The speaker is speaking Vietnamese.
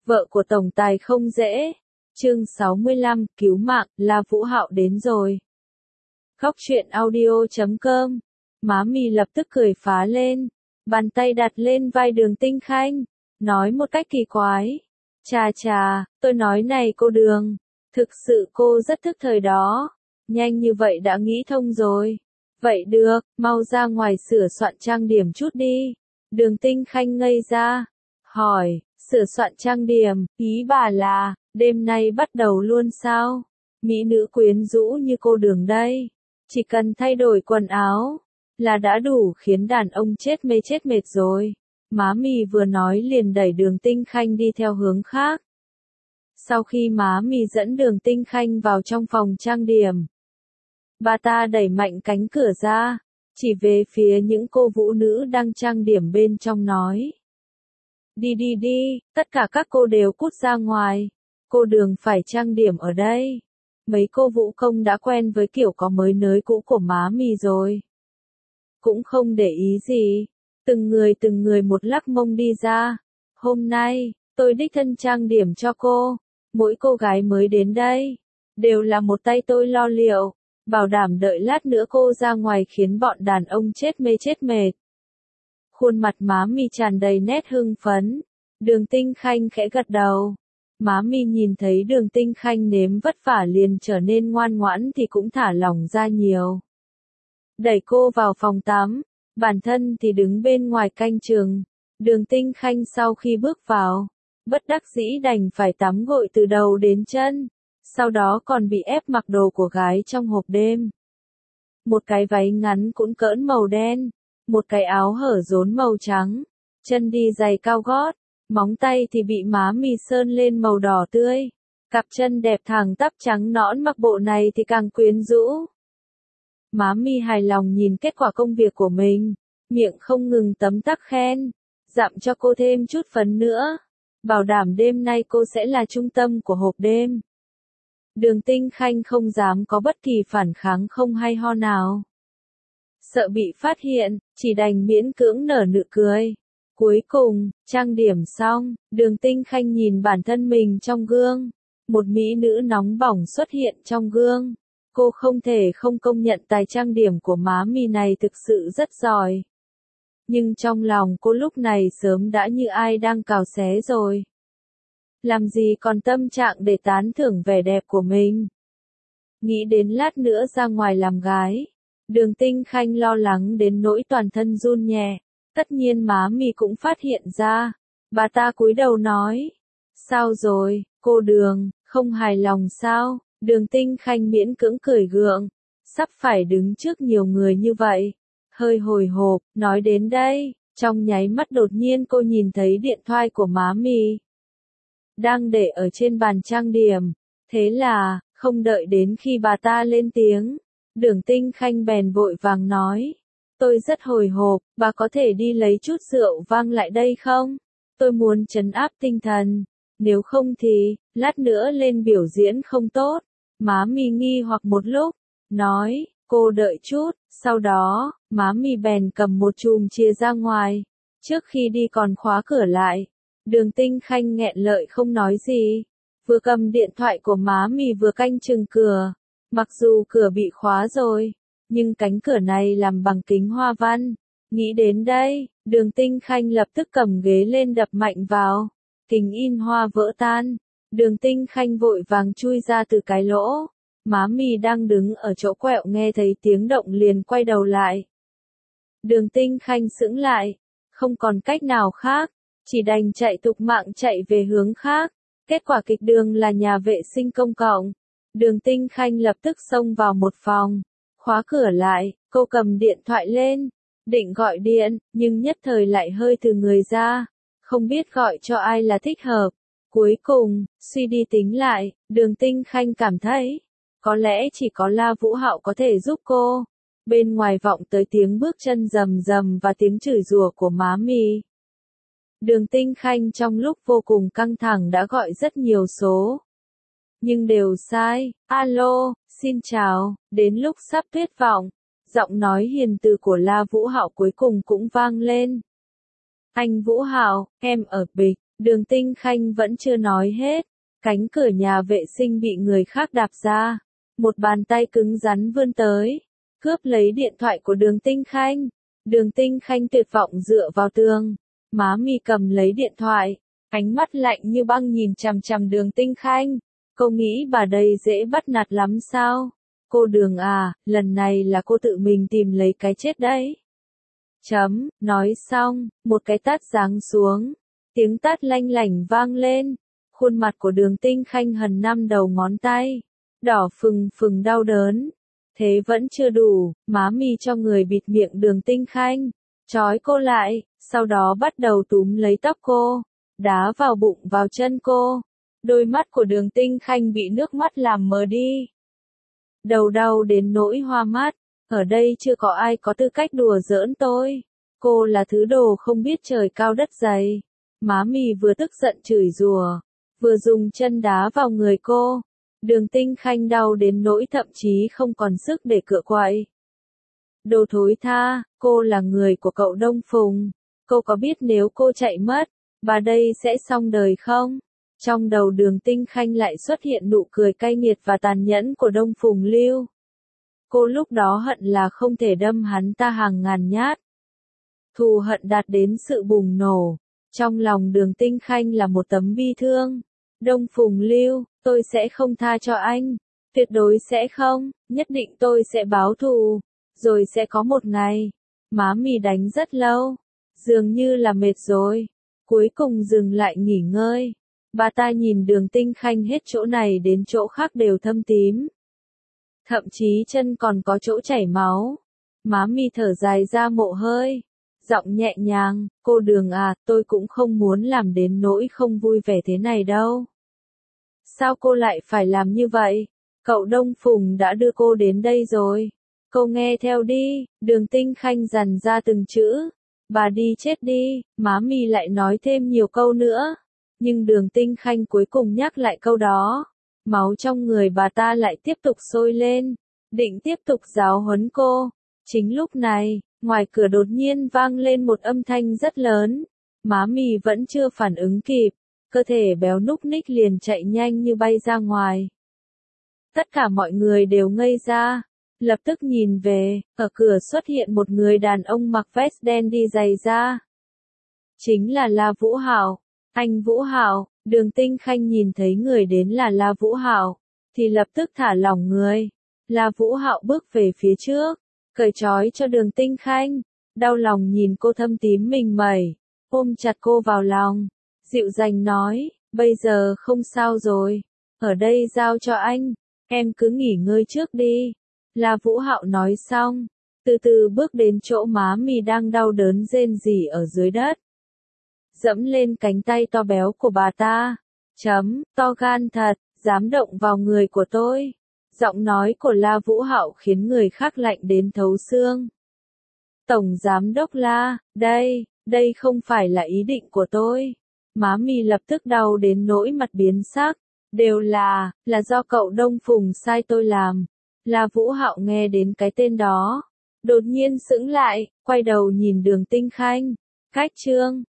Vợ của tổng tài không dễ. Chương 65, cứu mạng, La Vũ Hạo đến rồi. Khóc chuyện audio.com. Má mì lập tức cười phá lên, bàn tay đặt lên vai Đường Tinh Khanh, nói một cách kỳ quái. Chà chà, tôi nói này cô Đường, thực sự cô rất thức thời đó, nhanh như vậy đã nghĩ thông rồi. Vậy được, mau ra ngoài sửa soạn trang điểm chút đi. Đường Tinh Khanh ngây ra, hỏi, sửa soạn trang điểm, ý bà là, đêm nay bắt đầu luôn sao? Mỹ nữ quyến rũ như cô Đường đây, chỉ cần thay đổi quần áo, là đã đủ khiến đàn ông chết mệt rồi. Má mì vừa nói liền đẩy Đường Tinh Khanh đi theo hướng khác. Sau khi má mì dẫn Đường Tinh Khanh vào trong phòng trang điểm, bà ta đẩy mạnh cánh cửa ra, chỉ về phía những cô vũ nữ đang trang điểm bên trong nói. Đi, tất cả các cô đều cút ra ngoài, cô Đường phải trang điểm ở đây. Mấy cô vũ công đã quen với kiểu có mới nới cũ của má mì rồi, cũng không để ý gì, từng người một lắc mông đi ra. Hôm nay, tôi đích thân trang điểm cho cô, mỗi cô gái mới đến đây, đều là một tay tôi lo liệu, bảo đảm đợi lát nữa cô ra ngoài khiến bọn đàn ông chết mệt. Khuôn mặt má mì tràn đầy nét hưng phấn, Đường Tinh Khanh khẽ gật đầu. Má mì nhìn thấy Đường Tinh Khanh nếm vất vả liền trở nên ngoan ngoãn thì cũng thả lỏng ra nhiều. Đẩy cô vào phòng tắm, bản thân thì đứng bên ngoài canh chừng. Đường Tinh Khanh sau khi bước vào, bất đắc dĩ đành phải tắm gội từ đầu đến chân, sau đó còn bị ép mặc đồ của gái trong hộp đêm. Một cái váy ngắn cũng cỡn màu đen, một cái áo hở rốn màu trắng, chân đi giày cao gót, móng tay thì bị má mì sơn lên màu đỏ tươi. Cặp chân đẹp thẳng tắp trắng nõn mặc bộ này thì càng quyến rũ. Má mì hài lòng nhìn kết quả công việc của mình, miệng không ngừng tấm tắc khen, dặm cho cô thêm chút phấn nữa, bảo đảm đêm nay cô sẽ là trung tâm của hộp đêm. Đường Tinh Khanh không dám có bất kỳ phản kháng không hay ho nào. Sợ bị phát hiện, chỉ đành miễn cưỡng nở nụ cười. Cuối cùng, trang điểm xong, Đường Tinh Khanh nhìn bản thân mình trong gương. Một mỹ nữ nóng bỏng xuất hiện trong gương. Cô không thể không công nhận tài trang điểm của má mì này thực sự rất giỏi. Nhưng trong lòng cô lúc này sớm đã như ai đang cào xé rồi. Làm gì còn tâm trạng để tán thưởng vẻ đẹp của mình. Nghĩ đến lát nữa ra ngoài làm gái, Đường Tinh Khanh lo lắng đến nỗi toàn thân run nhẹ. Tất nhiên má mì cũng phát hiện ra. Bà ta cúi đầu nói. Sao rồi, cô Đường, không hài lòng sao? Đường Tinh Khanh miễn cưỡng cười gượng. Sắp phải đứng trước nhiều người như vậy. Hơi hồi hộp, nói đến đây, trong nháy mắt đột nhiên cô nhìn thấy điện thoại của má mì đang để ở trên bàn trang điểm. Thế là, không đợi đến khi bà ta lên tiếng, Đường Tinh Khanh bèn vội vàng nói. Tôi rất hồi hộp, bà có thể đi lấy chút rượu vang lại đây không? Tôi muốn trấn áp tinh thần, nếu không thì, lát nữa lên biểu diễn không tốt. Má mì nghi hoặc một lúc, nói, cô đợi chút, sau đó, má mì bèn cầm một chùm chìa ra ngoài, trước khi đi còn khóa cửa lại. Đường Tinh Khanh nghẹn lợi không nói gì, vừa cầm điện thoại của má mì vừa canh chừng cửa. Mặc dù cửa bị khóa rồi, nhưng cánh cửa này làm bằng kính hoa văn. Nghĩ đến đây, Đường Tinh Khanh lập tức cầm ghế lên đập mạnh vào. Kính in hoa vỡ tan. Đường Tinh Khanh vội vàng chui ra từ cái lỗ. Má mì đang đứng ở chỗ quẹo nghe thấy tiếng động liền quay đầu lại. Đường Tinh Khanh sững lại, không còn cách nào khác, chỉ đành chạy tục mạng chạy về hướng khác. Kết quả kịch đường là nhà vệ sinh công cộng. Đường Tinh Khanh lập tức xông vào một phòng, khóa cửa lại, cô cầm điện thoại lên, định gọi điện, nhưng nhất thời lại hơi từ người ra, không biết gọi cho ai là thích hợp. Cuối cùng, suy đi tính lại, Đường Tinh Khanh cảm thấy, có lẽ chỉ có La Vũ Hạo có thể giúp cô. Bên ngoài vọng tới tiếng bước chân rầm rầm và tiếng chửi rủa của má mì. Đường Tinh Khanh trong lúc vô cùng căng thẳng đã gọi rất nhiều số, nhưng đều sai. Alo, xin chào. Đến lúc sắp tuyệt vọng, giọng nói hiền từ của La Vũ Hạo cuối cùng cũng vang lên. Anh Vũ Hạo, em ở Bịch. Đường Tinh Khanh vẫn chưa nói hết. Cánh cửa nhà vệ sinh bị người khác đạp ra. Một bàn tay cứng rắn vươn tới. Cướp lấy điện thoại của Đường Tinh Khanh. Đường Tinh Khanh tuyệt vọng dựa vào tường. Má mì cầm lấy điện thoại. Ánh mắt lạnh như băng nhìn chằm chằm Đường Tinh Khanh. Cô nghĩ bà đây dễ bắt nạt lắm sao? Cô Đường à, lần này là cô tự mình tìm lấy cái chết đấy. Nói xong, một cái tát giáng xuống. Tiếng tát lanh lảnh vang lên. Khuôn mặt của Đường Tinh Khanh hằn 5 đầu ngón tay. Đỏ phừng phừng đau đớn. Thế vẫn chưa đủ, má mì cho người bịt miệng Đường Tinh Khanh. Trói cô lại, sau đó bắt đầu túm lấy tóc cô. Đá vào bụng vào chân cô. Đôi mắt của Đường Tinh Khanh bị nước mắt làm mờ đi. Đầu đau đến nỗi hoa mắt. Ở đây chưa có ai có tư cách đùa giỡn tôi. Cô là thứ đồ không biết trời cao đất dày. Má mì vừa tức giận chửi rủa, vừa dùng chân đá vào người cô. Đường Tinh Khanh đau đến nỗi thậm chí không còn sức để cựa quậy. Đồ thối tha, cô là người của cậu Đông Phùng. Cô có biết nếu cô chạy mất, bà đây sẽ xong đời không? Trong đầu Đường Tinh Khanh lại xuất hiện nụ cười cay nghiệt và tàn nhẫn của Đông Phùng Lưu. Cô lúc đó hận là không thể đâm hắn ta hàng ngàn nhát. Thù hận đạt đến sự bùng nổ. Trong lòng Đường Tinh Khanh là một tấm bi thương. Đông Phùng Lưu, tôi sẽ không tha cho anh. Tuyệt đối sẽ không, nhất định tôi sẽ báo thù. Rồi sẽ có một ngày. Má mì đánh rất lâu. Dường như là mệt rồi. Cuối cùng dừng lại nghỉ ngơi. Bà ta nhìn Đường Tinh Khanh hết chỗ này đến chỗ khác đều thâm tím. Thậm chí chân còn có chỗ chảy máu. Má mì thở dài ra mộ hơi. Giọng nhẹ nhàng, cô Đường à, tôi cũng không muốn làm đến nỗi không vui vẻ thế này đâu. Sao cô lại phải làm như vậy? Cậu Đông Phùng đã đưa cô đến đây rồi. Cô nghe theo đi, Đường Tinh Khanh dằn ra từng chữ. Bà đi chết đi, má mì lại nói thêm nhiều câu nữa. Nhưng Đường Tinh Khanh cuối cùng nhắc lại câu đó. Máu trong người bà ta lại tiếp tục sôi lên. Định tiếp tục giáo huấn cô. Chính lúc này, ngoài cửa đột nhiên vang lên một âm thanh rất lớn. Má mì vẫn chưa phản ứng kịp. Cơ thể béo núc ních liền chạy nhanh như bay ra ngoài. Tất cả mọi người đều ngây ra. Lập tức nhìn về, ở cửa xuất hiện một người đàn ông mặc vest đen đi giày da. Chính là La Vũ Hạo. Anh Vũ Hạo, Đường Tinh Khanh nhìn thấy người đến là La Vũ Hạo, thì lập tức thả lỏng người. La Vũ Hạo bước về phía trước, cởi trói cho Đường Tinh Khanh, đau lòng nhìn cô thâm tím mình mẩy, ôm chặt cô vào lòng, dịu dàng nói, bây giờ không sao rồi, ở đây giao cho anh, em cứ nghỉ ngơi trước đi. La Vũ Hạo nói xong, từ từ bước đến chỗ má mì đang đau đớn rên rỉ ở dưới đất. Dẫm lên cánh tay to béo của bà ta. To gan thật, dám động vào người của tôi. Giọng nói của La Vũ Hạo khiến người khác lạnh đến thấu xương. Tổng giám đốc La, đây không phải là ý định của tôi. Má mì lập tức đau đến nỗi mặt biến sắc. Đều là do cậu Đông Phùng sai tôi làm. La Vũ Hạo nghe đến cái tên đó. Đột nhiên sững lại, quay đầu nhìn Đường Tinh Khanh. Cách chương